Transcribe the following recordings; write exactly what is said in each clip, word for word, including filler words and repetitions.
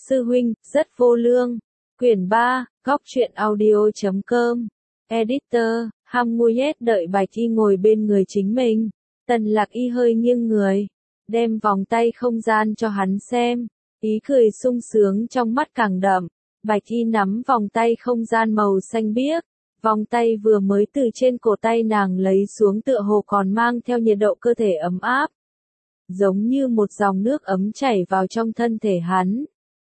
Sư huynh, rất vô lương. Quyển ba, góc truyện audio chấm com. Editor, Hamuyet đợi Bạch Y ngồi bên người chính mình. Tần Lạc Y hơi nghiêng người, đem vòng tay không gian cho hắn xem. Ý cười sung sướng trong mắt càng đậm. Bạch Y nắm vòng tay không gian màu xanh biếc. Vòng tay vừa mới từ trên cổ tay nàng lấy xuống tựa hồ còn mang theo nhiệt độ cơ thể ấm áp. Giống như một dòng nước ấm chảy vào trong thân thể hắn.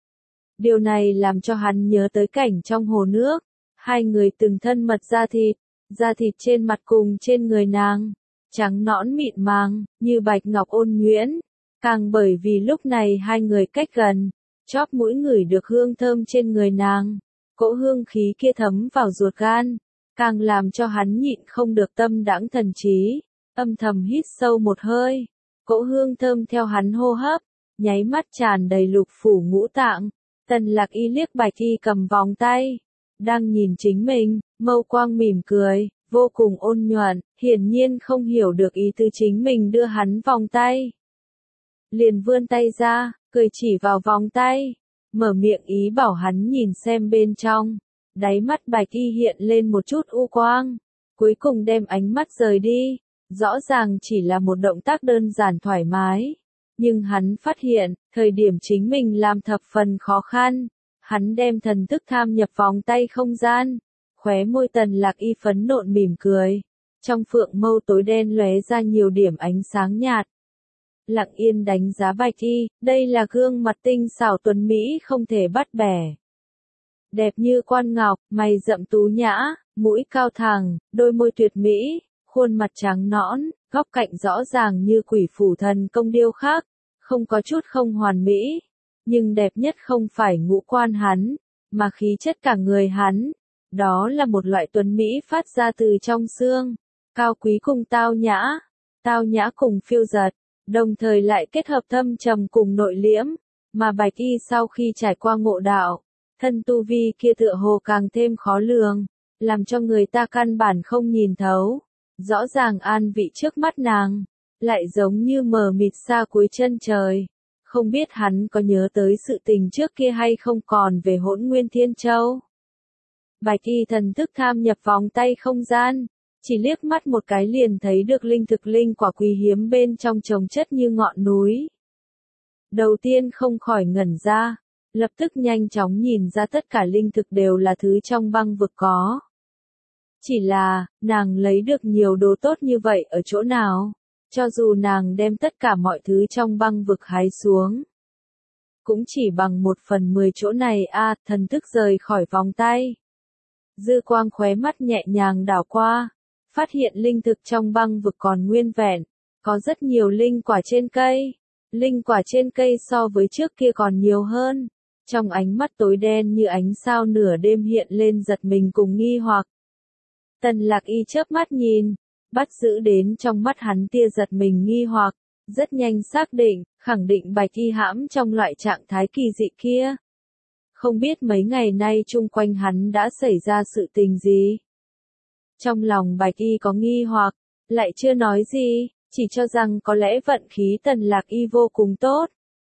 Điều này làm cho hắn nhớ tới cảnh trong hồ nước. Hai người từng thân mật da thịt, da thịt trên mặt cùng trên người nàng. Trắng nõn mịn màng, như bạch ngọc ôn nhuyễn. Càng bởi vì lúc này hai người cách gần, chóp mũi ngửi được hương thơm trên người nàng. Cỗ hương khí kia thấm vào ruột gan, càng làm cho hắn nhịn không được tâm đãng thần trí, âm thầm hít sâu một hơi. Cỗ hương thơm theo hắn hô hấp, nháy mắt tràn đầy lục phủ ngũ tạng. Tần Lạc Y liếc Bạch Y cầm vòng tay, đang nhìn chính mình, mâu quang mỉm cười, vô cùng ôn nhuận, hiển nhiên không hiểu được ý tứ chính mình đưa hắn vòng tay. Liền vươn tay ra, cười chỉ vào vòng tay, mở miệng ý bảo hắn nhìn xem bên trong. Đáy mắt Bạch Y hiện lên một chút u quang, cuối cùng đem ánh mắt rời đi. Rõ ràng chỉ là một động tác đơn giản thoải mái. Nhưng hắn phát hiện, thời điểm chính mình làm thập phần khó khăn. Hắn đem thần thức tham nhập vòng tay không gian. Khóe môi Tần Lạc Y phấn nộn mỉm cười. Trong phượng mâu tối đen lóe ra nhiều điểm ánh sáng nhạt. Lặng yên đánh giá Bạch Y, đây là gương mặt tinh xảo tuấn Mỹ không thể bắt bẻ. Đẹp như quan ngọc, mày rậm tú nhã, mũi cao thẳng, đôi môi tuyệt mỹ. Khuôn mặt trắng nõn, góc cạnh rõ ràng như quỷ phủ thần công điêu khắc, không có chút không hoàn mỹ. Nhưng đẹp nhất không phải ngũ quan hắn, mà khí chất cả người hắn. Đó là một loại tuấn mỹ phát ra từ trong xương, cao quý cùng tao nhã, tao nhã cùng phiêu dật, đồng thời lại kết hợp thâm trầm cùng nội liễm. Mà Bạch Y sau khi trải qua ngộ đạo, thân tu vi kia tựa hồ càng thêm khó lường, làm cho người ta căn bản không nhìn thấu. Rõ ràng an vị trước mắt nàng, lại giống như mờ mịt xa cuối chân trời. Không biết hắn có nhớ tới sự tình trước kia hay không còn về Hỗn Nguyên Thiên Châu. Bạch Y thần thức tham nhập vòng tay không gian, chỉ liếc mắt một cái liền thấy được linh thực linh quả quý hiếm bên trong chồng chất như ngọn núi. Đầu tiên không khỏi ngẩn ra, lập tức nhanh chóng nhìn ra tất cả linh thực đều là thứ trong băng vực có. Chỉ là, nàng lấy được nhiều đồ tốt như vậy ở chỗ nào? Cho dù nàng đem tất cả mọi thứ trong băng vực hái xuống, cũng chỉ bằng một phần mười chỗ này a. À, thần thức rời khỏi vòng tay. Dư quang khóe mắt nhẹ nhàng đảo qua, phát hiện linh thực trong băng vực còn nguyên vẹn, có rất nhiều linh quả trên cây. Linh quả trên cây so với trước kia còn nhiều hơn. Trong ánh mắt tối đen như ánh sao nửa đêm hiện lên giật mình cùng nghi hoặc. Tần Lạc Y chớp mắt nhìn, bắt giữ đến trong mắt hắn tia giật mình nghi hoặc, rất nhanh xác định, khẳng định Bạch Y hãm trong loại trạng thái kỳ dị kia. Không biết mấy ngày nay chung quanh hắn đã xảy ra sự tình gì. Trong lòng Bạch Y có nghi hoặc, lại chưa nói gì, chỉ cho rằng có lẽ vận khí Tần Lạc Y vô cùng tốt.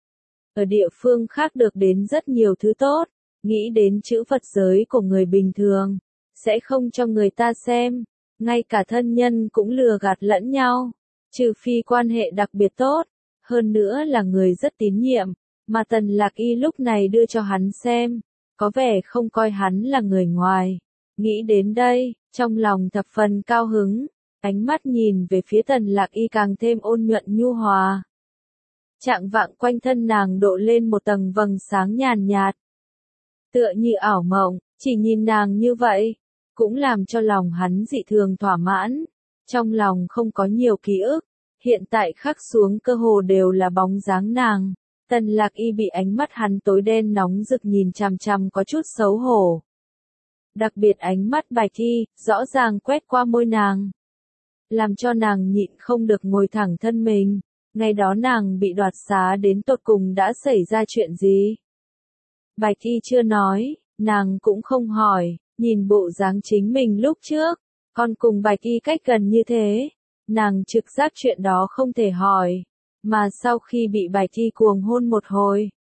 Ở địa phương khác được đến rất nhiều thứ tốt, nghĩ đến chữ Phật giới của người bình thường, sẽ không cho người ta xem, ngay cả thân nhân cũng lừa gạt lẫn nhau, trừ phi quan hệ đặc biệt tốt, hơn nữa là người rất tín nhiệm, mà Tần Lạc Y lúc này đưa cho hắn xem, có vẻ không coi hắn là người ngoài. Nghĩ đến đây, trong lòng thập phần cao hứng, ánh mắt nhìn về phía Tần Lạc Y càng thêm ôn nhuận nhu hòa. Trạng vạng quanh thân nàng độ lên một tầng vầng sáng nhàn nhạt, tựa như ảo mộng, chỉ nhìn nàng như vậy, cũng làm cho lòng hắn dị thường thỏa mãn. Trong lòng không có nhiều ký ức, hiện tại khắc xuống cơ hồ đều là bóng dáng nàng. Tần Lạc Y bị ánh mắt hắn tối đen nóng rực nhìn chằm chằm có chút xấu hổ. Đặc biệt ánh mắt Bạch Y, rõ ràng quét qua môi nàng, làm cho nàng nhịn không được ngồi thẳng thân mình. Ngày đó nàng bị đoạt xá đến tột cùng đã xảy ra chuyện gì? Bạch Y chưa nói, nàng cũng không hỏi, nhìn bộ dáng chính mình lúc trước, còn cùng Bạch Y cách gần như thế, nàng trực giác chuyện đó không thể hỏi, mà sau khi bị Bạch Y cuồng hôn một hồi,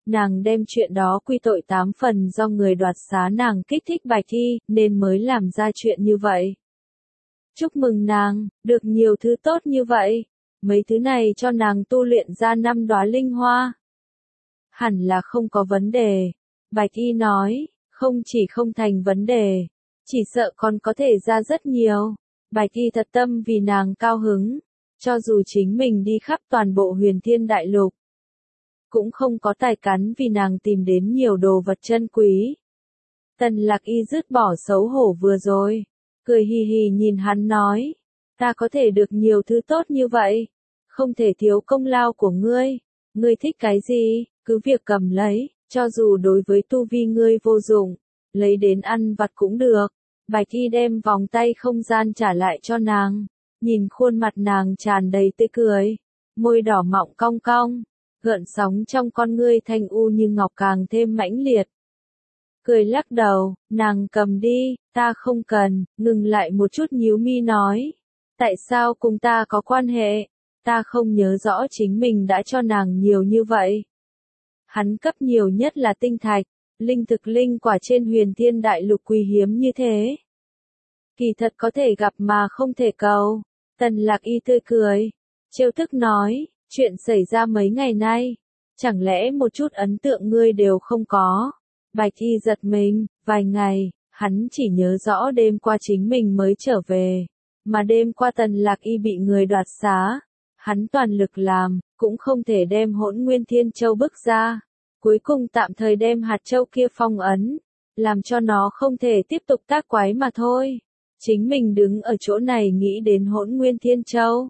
Nàng đem chuyện đó quy tội tám phần do người đoạt xá nàng kích thích Bạch Thi, nên mới làm ra chuyện như vậy. Chúc mừng nàng, được nhiều thứ tốt như vậy. Mấy thứ này cho nàng tu luyện ra năm đóa linh hoa. Hẳn là không có vấn đề. Bạch Y nói, không chỉ không thành vấn đề, chỉ sợ còn có thể ra rất nhiều. Bạch Y thật tâm vì nàng cao hứng, cho dù chính mình đi khắp toàn bộ Huyền Thiên Đại Lục, cũng không có tài cán vì nàng tìm đến nhiều đồ vật chân quý. Tần Lạc Y dứt bỏ xấu hổ vừa rồi, cười hì hì nhìn hắn nói, ta có thể được nhiều thứ tốt như vậy, không thể thiếu công lao của ngươi, ngươi thích cái gì, cứ việc cầm lấy, cho dù đối với tu vi ngươi vô dụng, lấy đến ăn vặt cũng được. Bạch Y đem vòng tay không gian trả lại cho nàng, nhìn khuôn mặt nàng tràn đầy tươi cười, môi đỏ mọng cong cong, gợn sóng trong con ngươi thanh u như ngọc càng thêm mãnh liệt. Cười lắc đầu, nàng cầm đi, ta không cần, ngừng lại một chút nhíu mi nói, tại sao cùng ta có quan hệ, ta không nhớ rõ chính mình đã cho nàng nhiều như vậy. Hắn cấp nhiều nhất là tinh thạch, linh thực linh quả trên Huyền Thiên Đại Lục quý hiếm như thế. Kỳ thật có thể gặp mà không thể cầu. Tần Lạc Y tươi cười, trêu tức nói, chuyện xảy ra mấy ngày nay, chẳng lẽ một chút ấn tượng ngươi đều không có. Bạch Y giật mình, vài ngày, hắn chỉ nhớ rõ đêm qua chính mình mới trở về, mà đêm qua Tần Lạc Y bị người đoạt xá, hắn toàn lực làm, cũng không thể đem Hỗn Nguyên Thiên Châu bức ra, cuối cùng tạm thời đem hạt châu kia phong ấn, làm cho nó không thể tiếp tục tác quái mà thôi. Chính mình đứng ở chỗ này nghĩ đến Hỗn Nguyên Thiên Châu.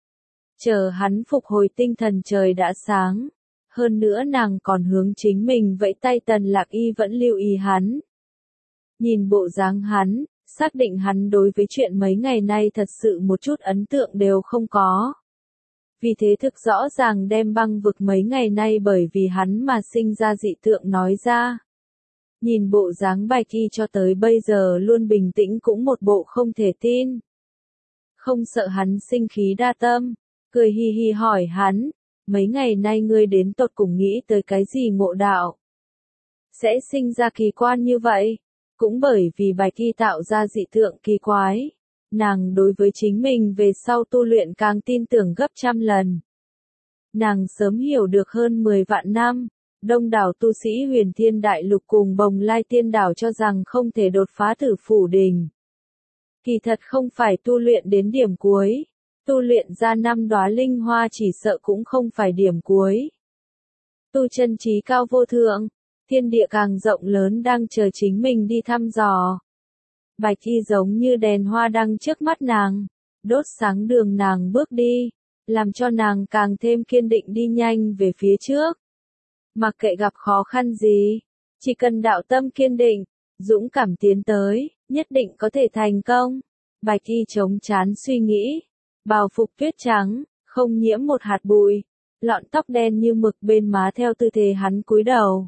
Chờ hắn phục hồi tinh thần trời đã sáng. Hơn nữa nàng còn hướng chính mình vẫy tay. Tần Lạc Y vẫn lưu ý hắn. Nhìn bộ dáng hắn, xác định hắn đối với chuyện mấy ngày nay thật sự một chút ấn tượng đều không có. Vì thế thực rõ ràng đem băng vực mấy ngày nay bởi vì hắn mà sinh ra dị tượng nói ra. Nhìn bộ dáng Bạch Y cho tới bây giờ luôn bình tĩnh cũng một bộ không thể tin. Không sợ hắn sinh khí đa tâm, cười hi hi hỏi hắn, mấy ngày nay ngươi đến tột cùng nghĩ tới cái gì ngộ đạo? Sẽ sinh ra kỳ quan như vậy? Cũng bởi vì Bạch Y tạo ra dị tượng kỳ quái, nàng đối với chính mình về sau tu luyện càng tin tưởng gấp trăm lần. Nàng sớm hiểu được hơn mười vạn năm. Đông đảo tu sĩ Huyền Thiên Đại Lục cùng Bồng Lai Tiên Đảo cho rằng không thể đột phá Tử Phủ Đỉnh. Kỳ thật không phải tu luyện đến điểm cuối, tu luyện ra năm đóa linh hoa chỉ sợ cũng không phải điểm cuối. Tu chân trí cao vô thượng, thiên địa càng rộng lớn đang chờ chính mình đi thăm dò. Bạch Y giống như đèn hoa đăng trước mắt nàng, đốt sáng đường nàng bước đi, làm cho nàng càng thêm kiên định đi nhanh về phía trước. Mặc kệ gặp khó khăn gì, chỉ cần đạo tâm kiên định, dũng cảm tiến tới, nhất định có thể thành công. Bạch Y chống chán suy nghĩ, bào phục tuyết trắng, không nhiễm một hạt bụi, lọn tóc đen như mực bên má theo tư thế hắn cúi đầu.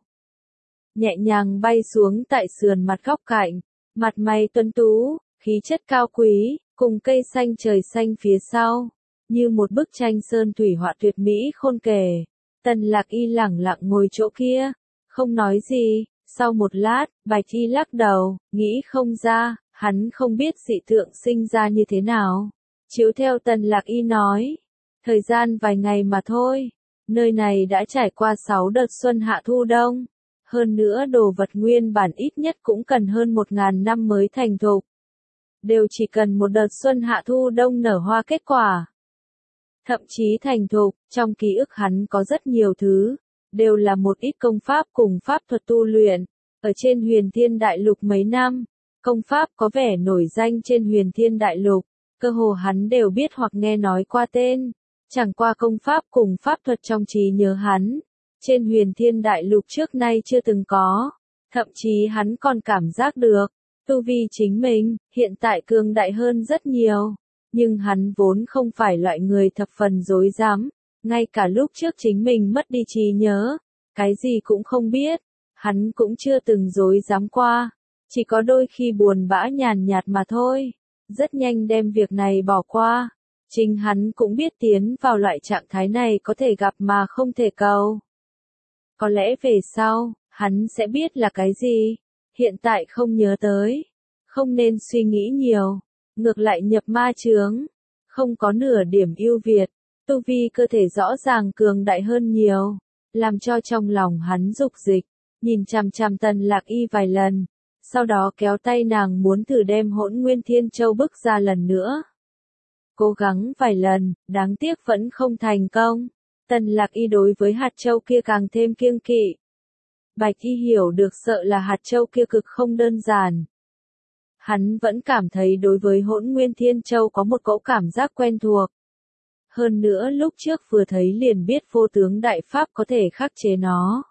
Nhẹ nhàng bay xuống tại sườn mặt góc cạnh, mặt mày tuấn tú, khí chất cao quý, cùng cây xanh trời xanh phía sau, như một bức tranh sơn thủy họa tuyệt mỹ khôn kể. Tần Lạc Y lẳng lặng ngồi chỗ kia, không nói gì, sau một lát, Bạch Y lắc đầu, nghĩ không ra, hắn không biết dị tượng sinh ra như thế nào. Chiếu theo Tần Lạc Y nói, thời gian vài ngày mà thôi, nơi này đã trải qua sáu đợt xuân hạ thu đông, hơn nữa đồ vật nguyên bản ít nhất cũng cần hơn một ngàn năm mới thành thục. Đều chỉ cần một đợt xuân hạ thu đông nở hoa kết quả. Thậm chí thành thục, trong ký ức hắn có rất nhiều thứ, đều là một ít công pháp cùng pháp thuật tu luyện. Ở trên Huyền Thiên Đại Lục mấy năm, công pháp có vẻ nổi danh trên Huyền Thiên Đại Lục, cơ hồ hắn đều biết hoặc nghe nói qua tên. Chẳng qua công pháp cùng pháp thuật trong trí nhớ hắn, trên Huyền Thiên Đại Lục trước nay chưa từng có. Thậm chí hắn còn cảm giác được, tu vi chính mình, hiện tại cường đại hơn rất nhiều. Nhưng hắn vốn không phải loại người thập phần dối dám, ngay cả lúc trước chính mình mất đi trí nhớ, cái gì cũng không biết, hắn cũng chưa từng dối dám qua, chỉ có đôi khi buồn bã nhàn nhạt mà thôi, rất nhanh đem việc này bỏ qua, chính hắn cũng biết tiến vào loại trạng thái này có thể gặp mà không thể cầu. Có lẽ về sau, hắn sẽ biết là cái gì. Hiện tại không nhớ tới. Không nên suy nghĩ nhiều. Ngược lại nhập ma chướng. Không có nửa điểm ưu việt. Tu vi cơ thể rõ ràng cường đại hơn nhiều. Làm cho trong lòng hắn dục dịch. Nhìn chằm chằm Tần Lạc Y vài lần. Sau đó kéo tay nàng muốn thử đem Hỗn Nguyên Thiên Châu bức ra lần nữa. Cố gắng vài lần, đáng tiếc vẫn không thành công. Tần Lạc Y đối với hạt châu kia càng thêm kiêng kỵ. Bạch Y hiểu được sợ là hạt châu kia cực không đơn giản. Hắn vẫn cảm thấy đối với Hỗn Nguyên Thiên Châu có một cỗ cảm giác quen thuộc. Hơn nữa lúc trước vừa thấy liền biết vô tướng đại pháp có thể khắc chế nó.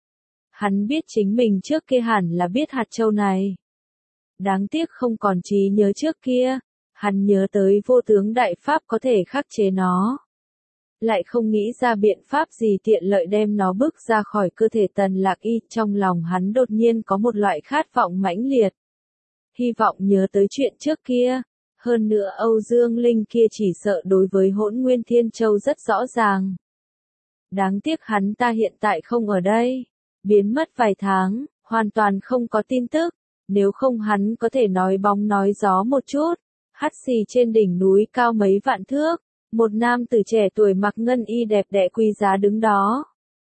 Hắn biết chính mình trước kia hẳn là biết hạt châu này. Đáng tiếc không còn trí nhớ trước kia. Hắn nhớ tới vô tướng đại pháp có thể khắc chế nó. Lại không nghĩ ra biện pháp gì tiện lợi đem nó bước ra khỏi cơ thể Tần Lạc Y. Trong lòng hắn đột nhiên có một loại khát vọng mãnh liệt. Hy vọng nhớ tới chuyện trước kia. Hơn nữa Âu Dương Linh kia chỉ sợ đối với Hỗn Nguyên Thiên Châu rất rõ ràng. Đáng tiếc hắn ta hiện tại không ở đây. Biến mất vài tháng, hoàn toàn không có tin tức. Nếu không hắn có thể nói bóng nói gió một chút. Hắt xì trên đỉnh núi cao mấy vạn thước. Một nam tử trẻ tuổi mặc ngân y đẹp đẽ quý giá đứng đó.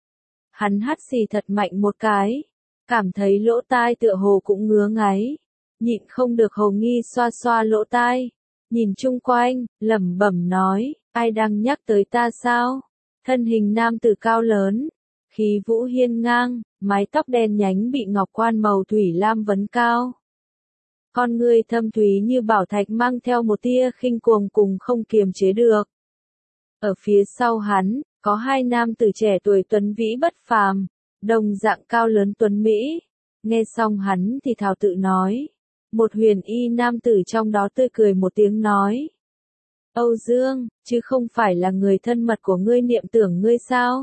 Hắn hắt xì thật mạnh một cái. Cảm thấy lỗ tai tựa hồ cũng ngứa ngáy. Nhịn không được hồ nghi xoa xoa lỗ tai. Nhìn chung quanh, lẩm bẩm nói, ai đang nhắc tới ta sao? Thân hình nam tử cao lớn. Khí vũ hiên ngang, mái tóc đen nhánh bị ngọc quan màu thủy lam vấn cao. Con người thâm thúy như bảo thạch mang theo một tia khinh cuồng cùng không kiềm chế được. Ở phía sau hắn, có hai nam tử trẻ tuổi tuấn vĩ bất phàm, đồng dạng cao lớn tuấn Mỹ. Nghe xong hắn thì thào tự nói. Một huyền y nam tử trong đó tươi cười một tiếng nói. Âu Dương, chứ không phải là người thân mật của ngươi niệm tưởng ngươi sao?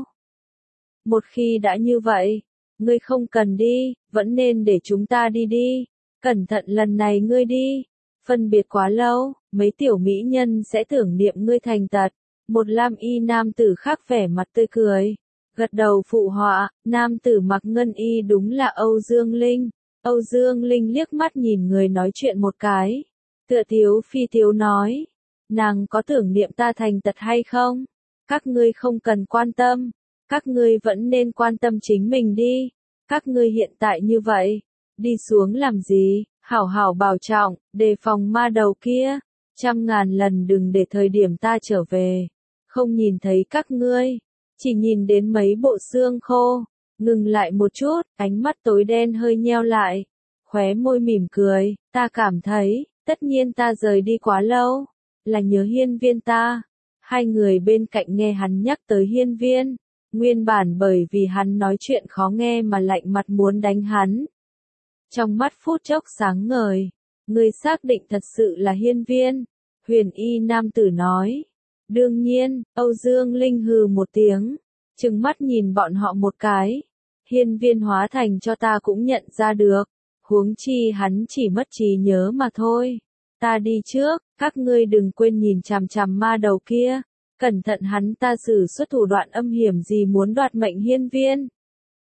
Một khi đã như vậy, ngươi không cần đi, vẫn nên để chúng ta đi đi. Cẩn thận lần này ngươi đi. Phân biệt quá lâu, mấy tiểu mỹ nhân sẽ tưởng niệm ngươi thành tật. Một lam y nam tử khác vẻ mặt tươi cười. Gật đầu phụ họa, nam tử mặc ngân y đúng là Âu Dương Linh. Âu Dương Linh liếc mắt nhìn người nói chuyện một cái. Tựa thiếu phi thiếu nói. Nàng có tưởng niệm ta thành tật hay không? Các ngươi không cần quan tâm. Các ngươi vẫn nên quan tâm chính mình đi. Các ngươi hiện tại như vậy. Đi xuống làm gì? Hảo hảo bảo trọng, đề phòng ma đầu kia. Trăm ngàn lần đừng để thời điểm ta trở về. Không nhìn thấy các ngươi. Chỉ nhìn đến mấy bộ xương khô. Ngừng lại một chút, ánh mắt tối đen hơi nheo lại. Khóe môi mỉm cười, ta cảm thấy, tất nhiên ta rời đi quá lâu. Là nhớ hiên viên ta. Hai người bên cạnh nghe hắn nhắc tới hiên viên. Nguyên bản bởi vì hắn nói chuyện khó nghe mà lạnh mặt muốn đánh hắn. Trong mắt phút chốc sáng ngời. Người xác định thật sự là hiên viên. Huyền y nam tử nói. Đương nhiên, Âu Dương Linh hừ một tiếng. Trừng mắt nhìn bọn họ một cái. Hiên viên hóa thành cho ta cũng nhận ra được. Huống chi hắn chỉ mất trí nhớ mà thôi. Ta đi trước, các ngươi đừng quên nhìn chằm chằm ma đầu kia. Cẩn thận hắn ta sử xuất thủ đoạn âm hiểm gì muốn đoạt mệnh hiên viên.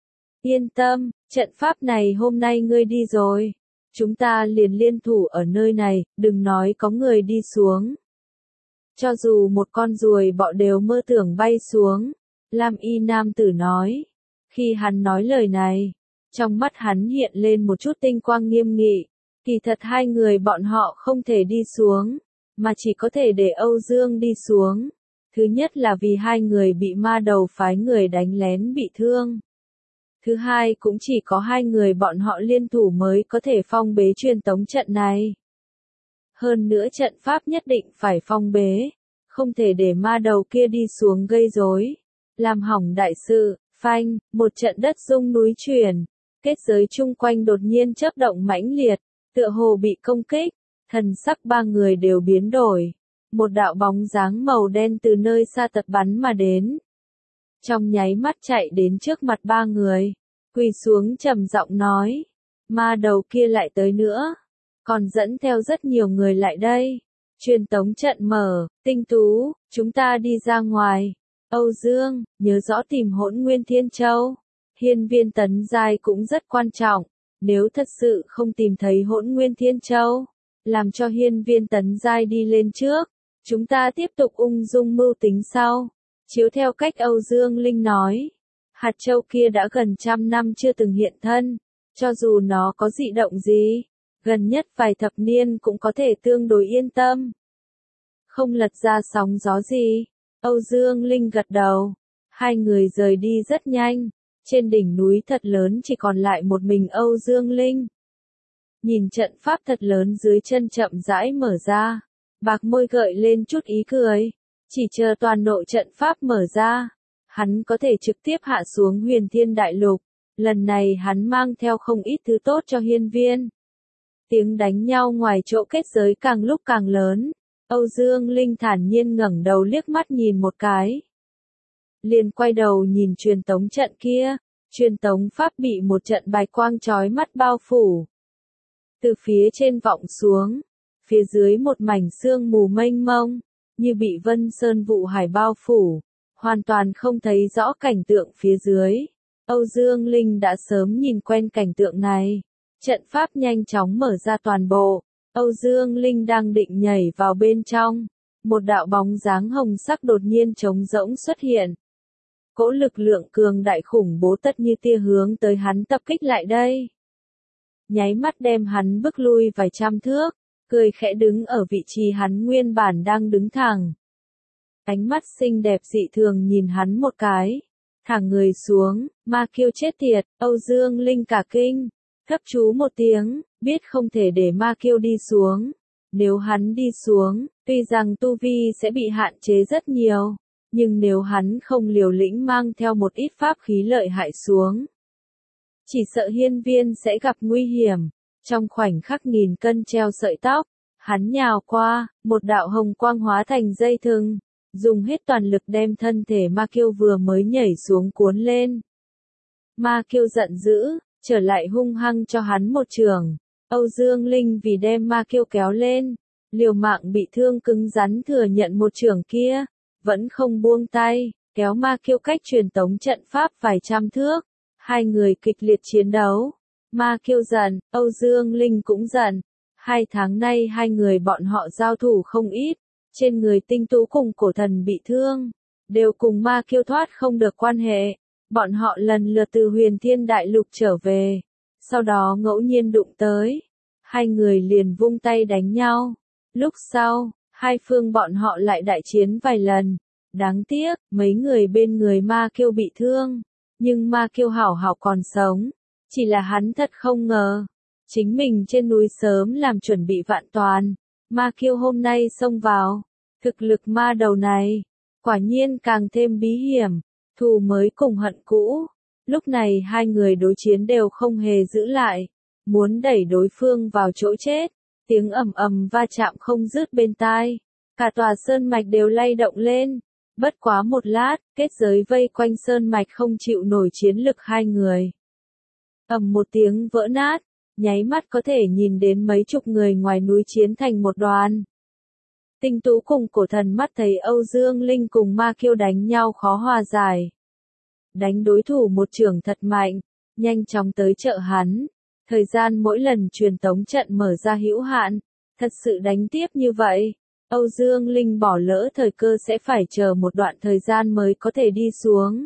Yên tâm, trận pháp này hôm nay ngươi đi rồi. Chúng ta liền liên thủ ở nơi này, đừng nói có người đi xuống. Cho dù một con ruồi bọ đều mơ tưởng bay xuống. Lam y nam tử nói. Khi hắn nói lời này, trong mắt hắn hiện lên một chút tinh quang nghiêm nghị. Kỳ thật hai người bọn họ không thể đi xuống, mà chỉ có thể để Âu Dương đi xuống. Thứ nhất là vì hai người bị ma đầu phái người đánh lén bị thương. Thứ hai cũng chỉ có hai người bọn họ liên thủ mới có thể phong bế truyền tống trận này. Hơn nữa trận pháp nhất định phải phong bế, không thể để ma đầu kia đi xuống gây rối, làm hỏng đại sự. Phanh, một trận đất rung núi chuyển, kết giới chung quanh đột nhiên chớp động mãnh liệt, tựa hồ bị công kích, thần sắc ba người đều biến đổi. Một đạo bóng dáng màu đen từ nơi xa tật bắn mà đến. Trong nháy mắt chạy đến trước mặt ba người, quỳ xuống trầm giọng nói, ma đầu kia lại tới nữa, còn dẫn theo rất nhiều người lại đây. Truyền tống trận mở, Tinh Tú, chúng ta đi ra ngoài. Âu Dương, nhớ rõ tìm Hỗn Nguyên Thiên Châu. Hiên viên tấn giai cũng rất quan trọng, nếu thật sự không tìm thấy Hỗn Nguyên Thiên Châu, làm cho hiên viên tấn giai đi lên trước, chúng ta tiếp tục ung dung mưu tính sau. Chiếu theo cách Âu Dương Linh nói, hạt châu kia đã gần trăm năm chưa từng hiện thân, cho dù nó có dị động gì, gần nhất vài thập niên cũng có thể tương đối yên tâm. Không lật ra sóng gió gì, Âu Dương Linh gật đầu, hai người rời đi rất nhanh, trên đỉnh núi thật lớn chỉ còn lại một mình Âu Dương Linh. Nhìn trận pháp thật lớn dưới chân chậm rãi mở ra, bạc môi gợi lên chút ý cười, chỉ chờ toàn nội trận pháp mở ra, hắn có thể trực tiếp hạ xuống Huyền Thiên Đại Lục, lần này hắn mang theo không ít thứ tốt cho hiên viên. Tiếng đánh nhau ngoài chỗ kết giới càng lúc càng lớn, Âu Dương Linh thản nhiên ngẩng đầu liếc mắt nhìn một cái. Liền quay đầu nhìn truyền tống trận kia, truyền tống pháp bị một trận bạch quang chói mắt bao phủ. Từ phía trên vọng xuống, phía dưới một mảnh sương mù mênh mông, như bị Vân Sơn vụ hải bao phủ, hoàn toàn không thấy rõ cảnh tượng phía dưới. Âu Dương Linh đã sớm nhìn quen cảnh tượng này. Trận pháp nhanh chóng mở ra toàn bộ, Âu Dương Linh đang định nhảy vào bên trong. Một đạo bóng dáng hồng sắc đột nhiên trống rỗng xuất hiện. Cỗ lực lượng cường đại khủng bố tất như tia hướng tới hắn tập kích lại đây. Nháy mắt đem hắn bước lui vài trăm thước, cười khẽ đứng ở vị trí hắn nguyên bản đang đứng thẳng. Ánh mắt xinh đẹp dị thường nhìn hắn một cái, thẳng người xuống, ma kiêu chết tiệt, Âu Dương Linh cả kinh, thấp chú một tiếng, biết không thể để ma kiêu đi xuống. Nếu hắn đi xuống, tuy rằng tu vi sẽ bị hạn chế rất nhiều, nhưng nếu hắn không liều lĩnh mang theo một ít pháp khí lợi hại xuống, chỉ sợ hiên viên sẽ gặp nguy hiểm. Trong khoảnh khắc nghìn cân treo sợi tóc, hắn nhào qua, một đạo hồng quang hóa thành dây thừng, dùng hết toàn lực đem thân thể ma kiêu vừa mới nhảy xuống cuốn lên. Ma kiêu giận dữ, trở lại hung hăng cho hắn một chưởng. Âu Dương Linh vì đem ma kiêu kéo lên, liều mạng bị thương cứng rắn thừa nhận một chưởng kia, vẫn không buông tay, kéo ma kiêu cách truyền tống trận pháp vài trăm thước. Hai người kịch liệt chiến đấu. Ma kiêu giận, Âu Dương Linh cũng giận. Hai tháng nay hai người bọn họ giao thủ không ít, trên người tinh tú cùng cổ thần bị thương, đều cùng ma kiêu thoát không được quan hệ. Bọn họ lần lượt từ Huyền Thiên Đại Lục trở về, sau đó ngẫu nhiên đụng tới, hai người liền vung tay đánh nhau. Lúc sau, hai phương bọn họ lại đại chiến vài lần. Đáng tiếc, mấy người bên người ma kiêu bị thương, nhưng ma kiêu hảo hảo còn sống. Chỉ là hắn thật không ngờ, chính mình trên núi sớm làm chuẩn bị vạn toàn, ma kiêu hôm nay xông vào. Thực lực ma đầu này, quả nhiên càng thêm bí hiểm, thù mới cùng hận cũ. Lúc này hai người đối chiến đều không hề giữ lại, muốn đẩy đối phương vào chỗ chết. Tiếng ầm ầm va chạm không dứt bên tai, cả tòa sơn mạch đều lay động lên. Bất quá một lát, kết giới vây quanh sơn mạch không chịu nổi chiến lực hai người. Ầm một tiếng vỡ nát, nháy mắt có thể nhìn đến mấy chục người ngoài núi chiến thành một đoàn. Tinh tú cùng cổ thần mắt thấy Âu Dương Linh cùng ma kiêu đánh nhau khó hòa giải. Đánh đối thủ một chưởng thật mạnh, nhanh chóng tới trợ hắn. Thời gian mỗi lần truyền tống trận mở ra hữu hạn, thật sự đánh tiếp như vậy, Âu Dương Linh bỏ lỡ thời cơ sẽ phải chờ một đoạn thời gian mới có thể đi xuống.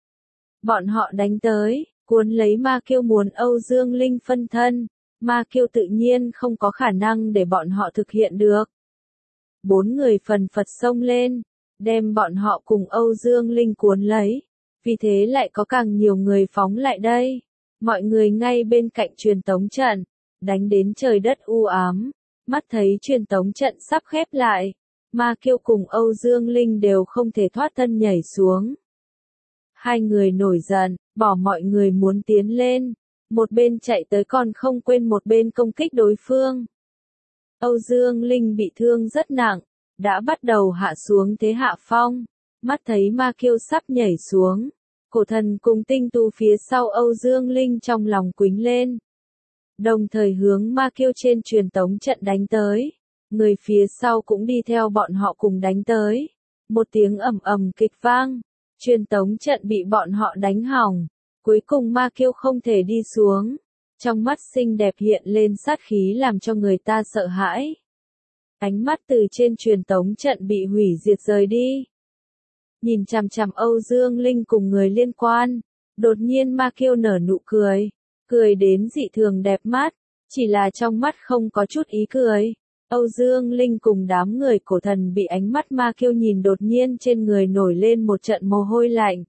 Bọn họ đánh tới, cuốn lấy ma kiêu muốn Âu Dương Linh phân thân, ma kiêu tự nhiên không có khả năng để bọn họ thực hiện được. Bốn người phần phật xông lên, đem bọn họ cùng Âu Dương Linh cuốn lấy, vì thế lại có càng nhiều người phóng lại đây. Mọi người ngay bên cạnh truyền tống trận, đánh đến trời đất u ám, mắt thấy truyền tống trận sắp khép lại, ma kiêu cùng Âu Dương Linh đều không thể thoát thân nhảy xuống. Hai người nổi giận, bỏ mọi người muốn tiến lên, một bên chạy tới còn không quên một bên công kích đối phương. Âu Dương Linh bị thương rất nặng, đã bắt đầu hạ xuống thế hạ phong, mắt thấy ma kiêu sắp nhảy xuống. Cổ thần cùng tinh tu phía sau Âu Dương Linh trong lòng quýnh lên. Đồng thời hướng ma kiêu trên truyền tống trận đánh tới. Người phía sau cũng đi theo bọn họ cùng đánh tới. Một tiếng ầm ầm kịch vang. Truyền tống trận bị bọn họ đánh hỏng. Cuối cùng Ma Kiêu không thể đi xuống. Trong mắt xinh đẹp hiện lên sát khí làm cho người ta sợ hãi. Ánh mắt từ trên truyền tống trận bị hủy diệt rời đi. Nhìn chằm chằm Âu Dương Linh cùng người liên quan. Đột nhiên Ma Kiêu nở nụ cười. Cười đến dị thường đẹp mắt. Chỉ là trong mắt không có chút ý cười. Âu Dương Linh cùng đám người cổ thần bị ánh mắt Ma Kiêu nhìn đột nhiên trên người nổi lên một trận mồ hôi lạnh.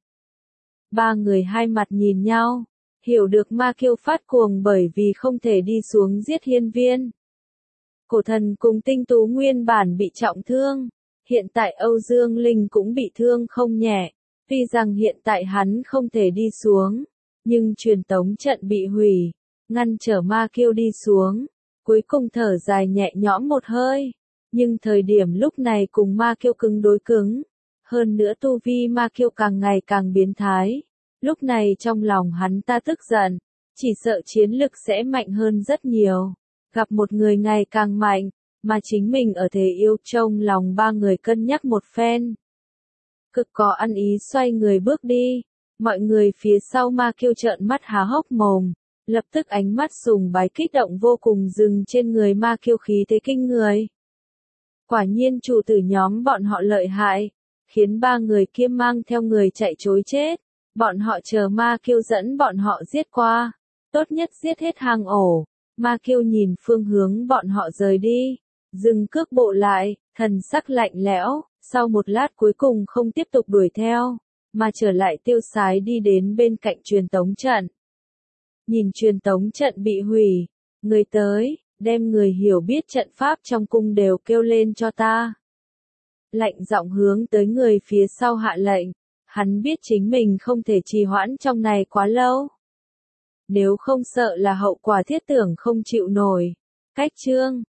Ba người hai mặt nhìn nhau. Hiểu được Ma Kiêu phát cuồng bởi vì không thể đi xuống giết hiên viên. Cổ thần cùng tinh tú nguyên bản bị trọng thương. Hiện tại Âu Dương Linh cũng bị thương không nhẹ. Tuy rằng hiện tại hắn không thể đi xuống. Nhưng truyền tống trận bị hủy. Ngăn trở Ma Kiêu đi xuống. Cuối cùng thở dài nhẹ nhõm một hơi. Nhưng thời điểm lúc này cùng Ma Kiêu cứng đối cứng. Hơn nữa tu vi Ma Kiêu càng ngày càng biến thái. Lúc này trong lòng hắn ta tức giận. Chỉ sợ chiến lực sẽ mạnh hơn rất nhiều. Gặp một người ngày càng mạnh. Mà chính mình ở thế yếu trong lòng ba người cân nhắc một phen. Cực có ăn ý xoay người bước đi. Mọi người phía sau Ma Kiêu trợn mắt há hốc mồm. Lập tức ánh mắt sùng bái kích động vô cùng dừng trên người Ma Kiêu khí thế kinh người. Quả nhiên chủ tử nhóm bọn họ lợi hại. Khiến ba người kia mang theo người chạy trối chết. Bọn họ chờ Ma Kiêu dẫn bọn họ giết qua. Tốt nhất giết hết hang ổ. Ma Kiêu nhìn phương hướng bọn họ rời đi. Dừng cước bộ lại, thần sắc lạnh lẽo. Sau một lát cuối cùng không tiếp tục đuổi theo. Mà trở lại tiêu sái đi đến bên cạnh truyền tống trận. Nhìn truyền tống trận bị hủy. Người tới, đem người hiểu biết trận pháp trong cung đều kêu lên cho ta. Lạnh giọng hướng tới người phía sau hạ lệnh. Hắn biết chính mình không thể trì hoãn trong này quá lâu. Nếu không sợ là hậu quả thiết tưởng không chịu nổi. Cách chương